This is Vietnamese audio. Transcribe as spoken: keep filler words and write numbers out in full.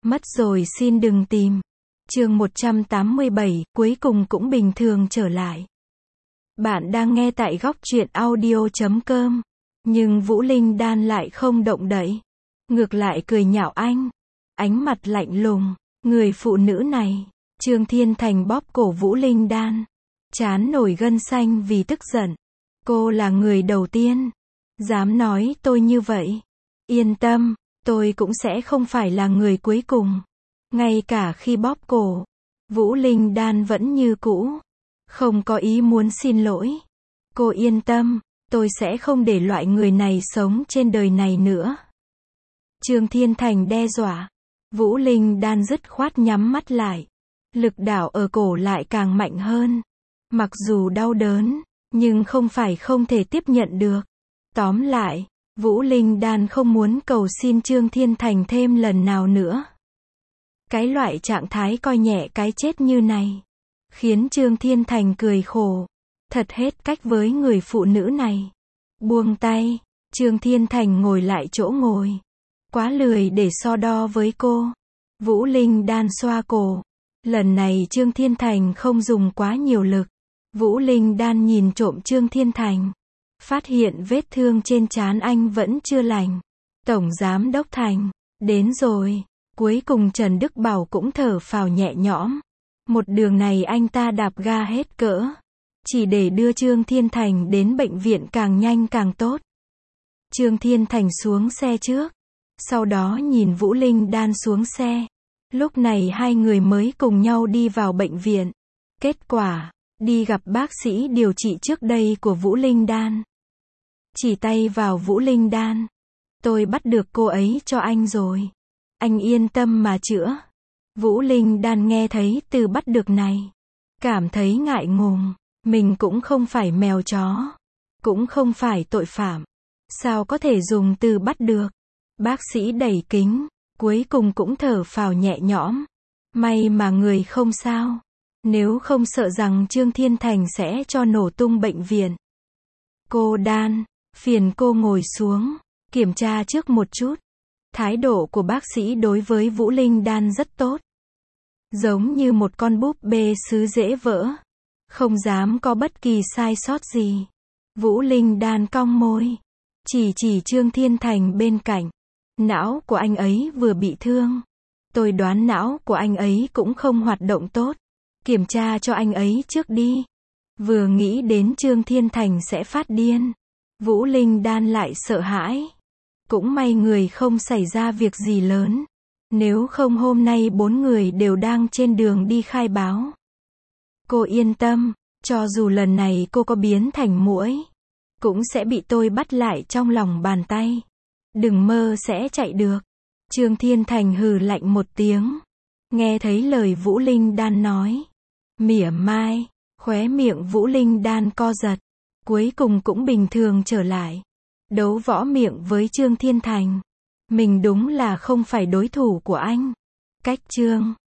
Mất rồi xin đừng tìm. Chương một trăm tám mươi bảy, cuối cùng cũng bình thường trở lại. Bạn đang nghe tại góc truyện audio chấm com. Nhưng Vũ Linh Đan lại không động đậy. Ngược lại cười nhạo anh. Ánh mặt lạnh lùng. Người phụ nữ này. Trương Thiên Thành bóp cổ Vũ Linh Đan. Trán nổi gân xanh vì tức giận. Cô là người đầu tiên. Dám nói tôi như vậy. Yên tâm, tôi cũng sẽ không phải là người cuối cùng. Ngay cả khi bóp cổ, Vũ Linh Đan vẫn như cũ. Không có ý muốn xin lỗi. Cô yên tâm, tôi sẽ không để loại người này sống trên đời này nữa. Trương Thiên Thành đe dọa. Vũ Linh Đan dứt khoát nhắm mắt lại. Lực đạo ở cổ lại càng mạnh hơn. Mặc dù đau đớn, nhưng không phải không thể tiếp nhận được. Tóm lại, Vũ Linh Đan không muốn cầu xin Trương Thiên Thành thêm lần nào nữa. Cái loại trạng thái coi nhẹ cái chết như này, khiến Trương Thiên Thành cười khổ. Thật hết cách với người phụ nữ này. Buông tay, Trương Thiên Thành ngồi lại chỗ ngồi. Quá lười để so đo với cô. Vũ Linh Đan xoa cổ. Lần này Trương Thiên Thành không dùng quá nhiều lực. Vũ Linh Đan nhìn trộm Trương Thiên Thành. Phát hiện vết thương trên trán anh vẫn chưa lành. Tổng Giám Đốc Thành, đến rồi. Cuối cùng Trần Đức Bảo cũng thở phào nhẹ nhõm. Một đường này anh ta đạp ga hết cỡ. Chỉ để đưa Trương Thiên Thành đến bệnh viện càng nhanh càng tốt. Trương Thiên Thành xuống xe trước. Sau đó nhìn Vũ Linh Đan xuống xe. Lúc này hai người mới cùng nhau đi vào bệnh viện. Kết quả, đi gặp bác sĩ điều trị trước đây của Vũ Linh Đan. Chỉ tay vào Vũ Linh Đan. Tôi bắt được cô ấy cho anh rồi. Anh yên tâm mà chữa. Vũ Linh Đan nghe thấy từ bắt được này. Cảm thấy ngại ngùng. Mình cũng không phải mèo chó. Cũng không phải tội phạm. Sao có thể dùng từ bắt được. Bác sĩ đẩy kính. Cuối cùng cũng thở phào nhẹ nhõm. May mà người không sao. Nếu không sợ rằng Trương Thiên Thành sẽ cho nổ tung bệnh viện. Cô Đan, phiền cô ngồi xuống. Kiểm tra trước một chút. Thái độ của bác sĩ đối với Vũ Linh Đan rất tốt. Giống như một con búp bê sứ dễ vỡ. Không dám có bất kỳ sai sót gì. Vũ Linh Đan cong môi. Chỉ chỉ Trương Thiên Thành bên cạnh. Não của anh ấy vừa bị thương. Tôi đoán não của anh ấy cũng không hoạt động tốt. Kiểm tra cho anh ấy trước đi. Vừa nghĩ đến Trương Thiên Thành sẽ phát điên. Vũ Linh Đan lại sợ hãi. Cũng may người không xảy ra việc gì lớn. Nếu không hôm nay bốn người đều đang trên đường đi khai báo. Cô yên tâm, cho dù lần này cô có biến thành muỗi, cũng sẽ bị tôi bắt lại trong lòng bàn tay. Đừng mơ sẽ chạy được. Trương Thiên Thành hừ lạnh một tiếng. Nghe thấy lời Vũ Linh Đan nói. Mỉa mai, khóe miệng Vũ Linh Đan co giật. Cuối cùng cũng bình thường trở lại. Đấu võ miệng với Trương Thiên Thành. Mình đúng là không phải đối thủ của anh. Cách Trương